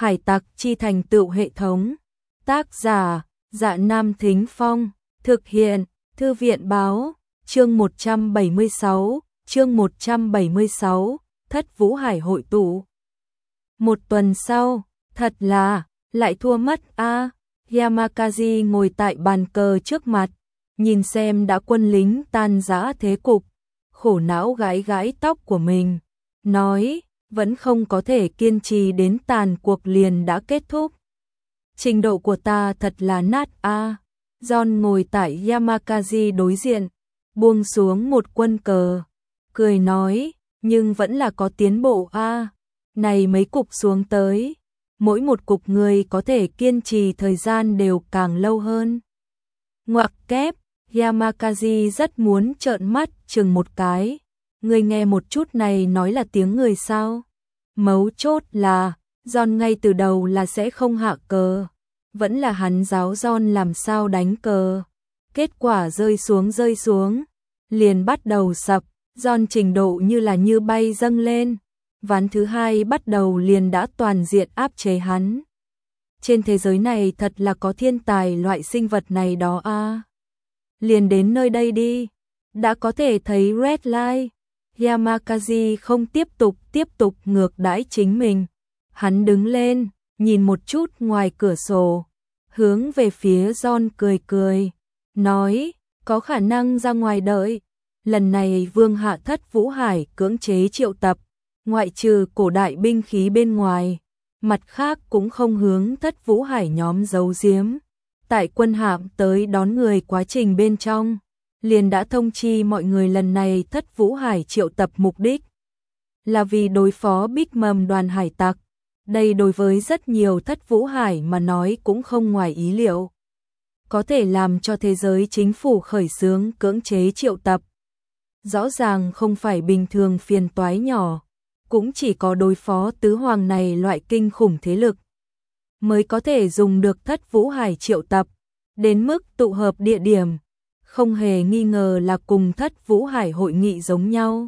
Hải tặc chi thành tựu hệ thống. Tác giả, Dạ Nam Thính Phong. Thực hiện, Thư viện báo. Chương 176, Thất Vũ Hải hội tụ. Một tuần sau, thật là, lại thua mất a. Yamakazi ngồi tại bàn cờ trước mặt, nhìn xem đã quân lính tan rã thế cục, khổ não gãi gãi tóc của mình, nói, vẫn không có thể kiên trì đến tàn cuộc liền đã kết thúc. Trình độ của ta thật là nát a. John ngồi tại Yamakazi đối diện, buông xuống một quân cờ, cười nói, nhưng vẫn là có tiến bộ a. Này mấy cục xuống tới, mỗi một cục người có thể kiên trì thời gian đều càng lâu hơn. Ngoặc kép, Yamakazi rất muốn trợn mắt chừng một cái. Người nghe một chút này nói là tiếng người sao? Mấu chốt là, John ngay từ đầu là sẽ không hạ cờ. Vẫn là hắn giáo John làm sao đánh cờ. Kết quả rơi xuống, liền bắt đầu sập. John trình độ như bay dâng lên. Ván thứ hai bắt đầu liền đã toàn diện áp chế hắn. Trên thế giới này thật là có thiên tài loại sinh vật này đó a. Liền đến nơi đây đi, đã có thể thấy red light. Yamakazi không tiếp tục ngược đãi chính mình. Hắn đứng lên, nhìn một chút ngoài cửa sổ, hướng về phía John cười, nói, có khả năng ra ngoài đợi. Lần này Vương hạ Thất Vũ Hải cưỡng chế triệu tập, ngoại trừ cổ đại binh khí bên ngoài, mặt khác cũng không hướng Thất Vũ Hải nhóm giấu giếm. Tại quân hạm tới đón người quá trình bên trong, liền đã thông chi mọi người lần này Thất Vũ Hải triệu tập mục đích là vì đối phó Big Mom đoàn hải tặc. Đây đối với rất nhiều Thất Vũ Hải mà nói cũng không ngoài ý liệu. Có thể làm cho thế giới chính phủ khởi xướng cưỡng chế triệu tập. Rõ ràng không phải bình thường phiền toái nhỏ, cũng chỉ có đối phó tứ hoàng này loại kinh khủng thế lực mới có thể dùng được Thất Vũ Hải triệu tập. Đến mức tụ hợp địa điểm, không hề nghi ngờ là cùng Thất Vũ Hải hội nghị giống nhau.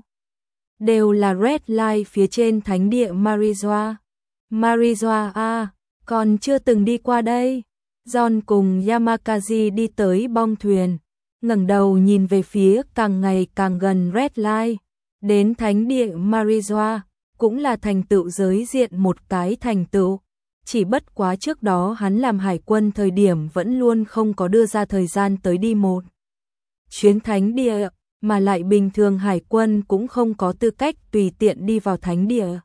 Đều là red light phía trên thánh địa Marijoa. Marijoa a, còn chưa từng đi qua đây. John cùng Yamakazi đi tới bong thuyền, ngẩng đầu nhìn về phía càng ngày càng gần red light. Đến thánh địa Marijoa, cũng là thành tựu giới diện một cái thành tựu. Chỉ bất quá trước đó hắn làm hải quân thời điểm vẫn luôn không có đưa ra thời gian tới đi một chuyến thánh địa, mà lại bình thường hải quân cũng không có tư cách tùy tiện đi vào thánh địa.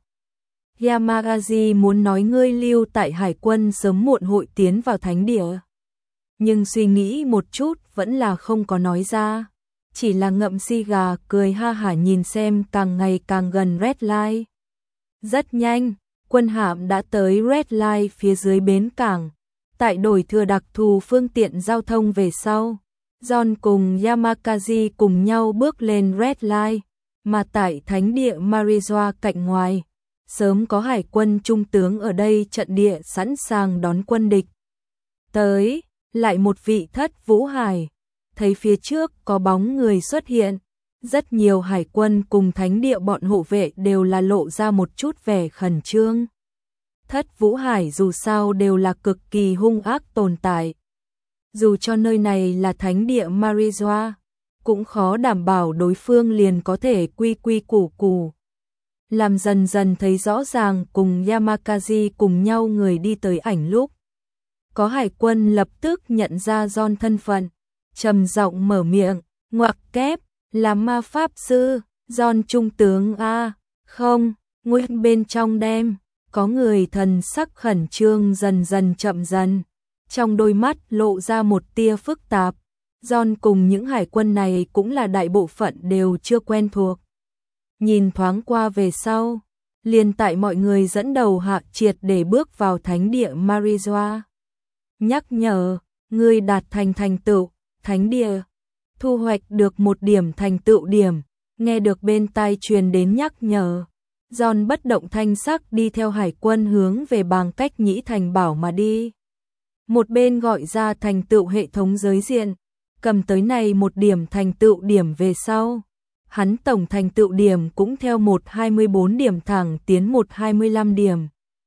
Yamakazi muốn nói ngươi lưu tại hải quân sớm muộn hội tiến vào thánh địa, nhưng suy nghĩ một chút vẫn là không có nói ra, chỉ là ngậm xì gà cười ha hả nhìn xem càng ngày càng gần red light. Rất nhanh, quân hạm đã tới red light phía dưới bến cảng. Tại đổi thừa đặc thù phương tiện giao thông về sau, John cùng Yamakazi cùng nhau bước lên red light, mà tại thánh địa Marijoa cạnh ngoài, sớm có hải quân trung tướng ở đây trận địa sẵn sàng đón quân địch. Tới, lại một vị Thất Vũ Hải, thấy phía trước có bóng người xuất hiện, rất nhiều hải quân cùng thánh địa bọn hộ vệ đều là lộ ra một chút vẻ khẩn trương. Thất Vũ Hải dù sao đều là cực kỳ hung ác tồn tại. Dù cho nơi này là thánh địa Marijoa, cũng khó đảm bảo đối phương liền có thể quy củ củ. Làm dần dần thấy rõ ràng cùng Yamakazi cùng nhau người đi tới ảnh lúc. Có hải quân lập tức nhận ra John thân phận, trầm giọng mở miệng, ngoặc kép, là ma pháp sư, John trung tướng a. Không, nguyên bên trong đem, có người thần sắc khẩn trương dần chậm dần, trong đôi mắt lộ ra một tia phức tạp. John cùng những hải quân này cũng là đại bộ phận đều chưa quen thuộc. Nhìn thoáng qua về sau, liền tại mọi người dẫn đầu hạ triệt để bước vào thánh địa Marijoa. Nhắc nhở, người đạt thành tựu, thánh địa, thu hoạch được một điểm thành tựu điểm, nghe được bên tai truyền đến nhắc nhở. John bất động thanh sắc đi theo hải quân hướng về bàng cách nhĩ thành bảo mà đi. Một bên gọi ra thành tựu hệ thống giới diện, cầm tới này một điểm thành tựu điểm về sau. Hắn tổng thành tựu điểm cũng theo 124 điểm thẳng tiến 125 điểm.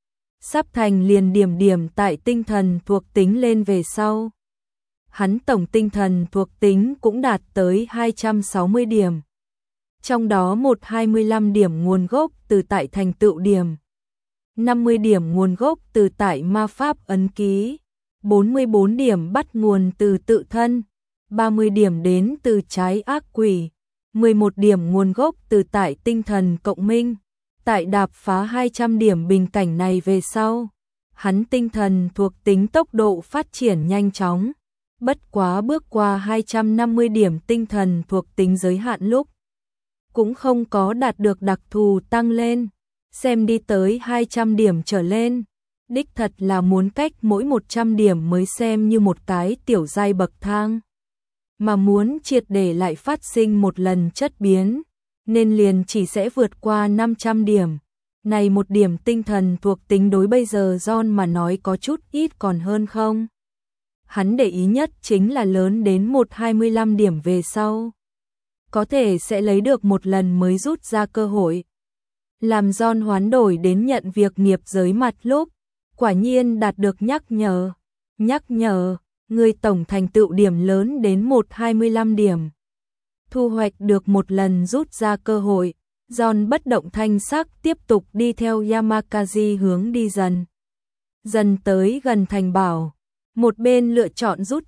sắp thành liền điểm điểm tại tinh thần thuộc tính lên về sau. Hắn tổng tinh thần thuộc tính cũng đạt tới 260 điểm. Trong đó 125 điểm nguồn gốc từ tại thành tựu điểm, 50 điểm nguồn gốc từ tại ma pháp ấn ký, 44 điểm bắt nguồn từ tự thân, 30 điểm đến từ trái ác quỷ, 11 điểm nguồn gốc từ tại tinh thần cộng minh. Tại đạp phá 200 điểm bình cảnh này về sau, hắn tinh thần thuộc tính tốc độ phát triển nhanh chóng, bất quá bước qua 250 điểm tinh thần thuộc tính giới hạn lúc cũng không có đạt được đặc thù tăng lên, xem đi tới 200 điểm trở lên, đích thật là muốn cách mỗi 100 điểm mới xem như một cái tiểu giai bậc thang, mà muốn triệt để lại phát sinh một lần chất biến, nên liền chỉ sẽ vượt qua 500 điểm. Này một điểm tinh thần thuộc tính đối bây giờ John mà nói có chút ít còn hơn không? Hắn để ý nhất chính là lớn đến 125 điểm về sau, có thể sẽ lấy được một lần mới rút ra cơ hội. Làm John hoán đổi đến nhận việc nghiệp giới mặt lúc, quả nhiên đạt được nhắc nhở, người tổng thành tựu điểm lớn đến 125 điểm. Thu hoạch được một lần rút ra cơ hội, John bất động thanh sắc tiếp tục đi theo Yamakaze hướng đi dần tới gần thành bảo, một bên lựa chọn rút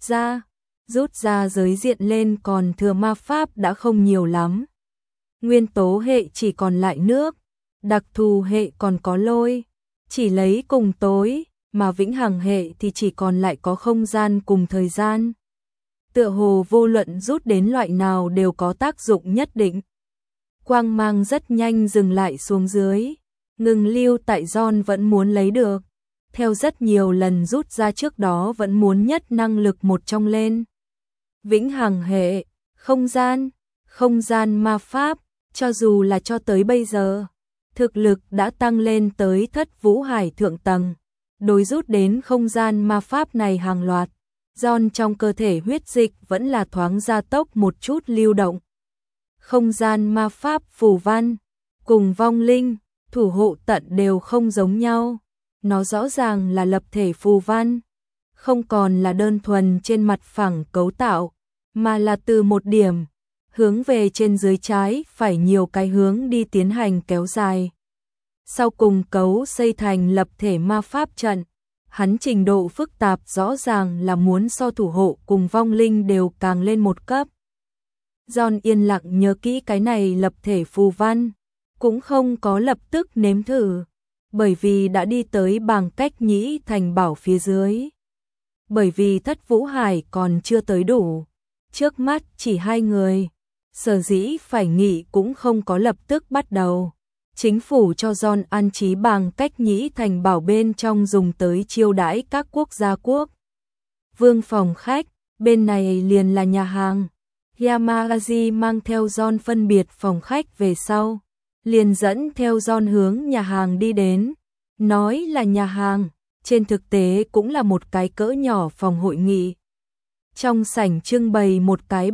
ra giới diện lên còn thừa ma pháp đã không nhiều lắm. Nguyên tố hệ chỉ còn lại nước, đặc thù hệ còn có lôi, chỉ lấy cùng tối, mà vĩnh hằng hệ thì chỉ còn lại có không gian cùng thời gian. Tựa hồ vô luận rút đến loại nào đều có tác dụng nhất định. Quang mang rất nhanh dừng lại xuống dưới, ngừng lưu tại John vẫn muốn lấy được. Theo rất nhiều lần rút ra trước đó vẫn muốn nhất năng lực một trong lên. Vĩnh hằng hệ, không gian ma pháp, cho dù là cho tới bây giờ, thực lực đã tăng lên tới Thất Vũ Hải thượng tầng. Đối rút đến không gian ma pháp này hàng loạt, John trong cơ thể huyết dịch vẫn là thoáng gia tốc một chút lưu động. Không gian ma pháp phù văn, cùng vong linh, thủ hộ tận đều không giống nhau. Nó rõ ràng là lập thể phù văn, không còn là đơn thuần trên mặt phẳng cấu tạo, mà là từ một điểm, hướng về trên dưới trái phải nhiều cái hướng đi tiến hành kéo dài. Sau cùng cấu xây thành lập thể ma pháp trận, hắn trình độ phức tạp rõ ràng là muốn so thủ hộ cùng vong linh đều càng lên một cấp. John yên lặng nhớ kỹ cái này lập thể phù văn, cũng không có lập tức nếm thử, bởi vì đã đi tới bàng cách nhĩ thành bảo phía dưới. Bởi vì Thất Vũ Hải còn chưa tới đủ, trước mắt chỉ 2 người, sở dĩ phải nghỉ cũng không có lập tức bắt đầu. Chính phủ cho John an trí bàng cách nhĩ thành bảo bên trong dùng tới chiêu đãi các quốc gia quốc vương phòng khách, bên này liền là nhà hàng. Yamakaze mang theo John phân biệt phòng khách về sau, liền dẫn theo John hướng nhà hàng đi đến. Nói là nhà hàng, trên thực tế cũng là một cái cỡ nhỏ phòng hội nghị. Trong sảnh trưng bày một cái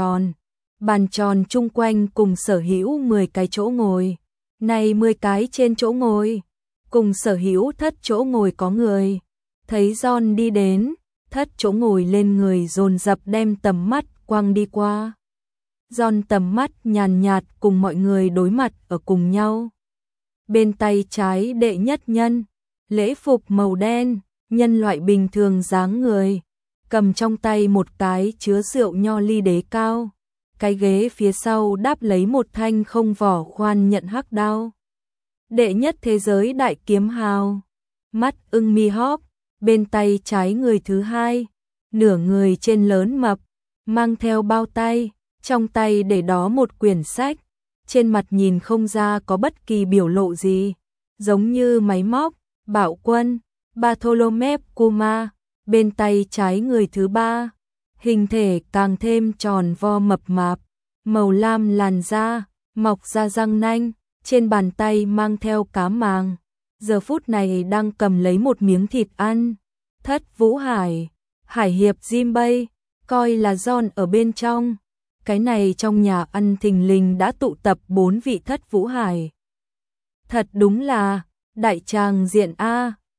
bàn tròn chung quanh cùng sở hữu 10 cái chỗ ngồi. Này 10 cái trên chỗ ngồi, cùng sở hữu thất chỗ ngồi có người. Thấy John đi đến, thất chỗ ngồi lên người dồn dập đem tầm mắt quăng đi qua. John tầm mắt nhàn nhạt cùng mọi người đối mặt ở cùng nhau. Bên tay trái đệ nhất nhân, lễ phục màu đen, nhân loại bình thường dáng người, cầm trong tay một cái chứa rượu nho ly đế cao. Cái ghế phía sau đáp lấy một thanh không vỏ khoan nhận hắc đao. Đệ nhất thế giới đại kiếm hào, mắt ưng mi hóp, bên tay trái người thứ hai, nửa người trên lớn mập, mang theo bao tay, trong tay để đó một quyển sách, trên mặt nhìn không ra có bất kỳ biểu lộ gì, giống như máy móc. Bạo Quân, Bartholomew Kuma, bên tay trái người thứ ba, hình thể càng thêm tròn vo mập mạp, màu lam làn da, mọc ra răng nanh, trên bàn tay mang theo cá màng, giờ phút này đang cầm lấy một miếng thịt ăn. Thất Vũ Hải, Hải hiệp Jinbei, coi là John ở bên trong. Cái này trong nhà ăn thình lình đã tụ tập 4 vị Thất Vũ Hải. Thật đúng là đại tràng diện A.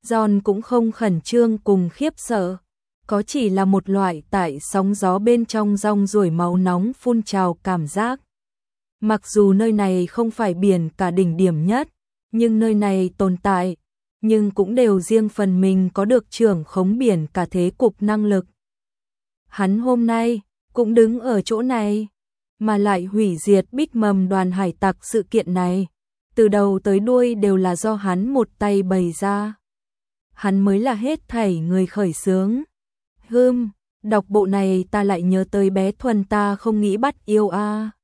John cũng không khẩn trương cùng khiếp sợ, có chỉ là một loại tại sóng gió bên trong rong ruổi máu nóng phun trào cảm giác. Mặc dù nơi này không phải biển cả đỉnh điểm nhất, nhưng nơi này tồn tại, nhưng cũng đều riêng phần mình có được trưởng khống biển cả thế cục năng lực. Hắn hôm nay cũng đứng ở chỗ này, mà lại hủy diệt Bích Mầm đoàn hải tặc sự kiện này, từ đầu tới đuôi đều là do hắn một tay bày ra. Hắn mới là hết thảy người khởi xướng. Đọc bộ này ta lại nhớ tới bé Thuần ta không nghĩ bắt yêu a.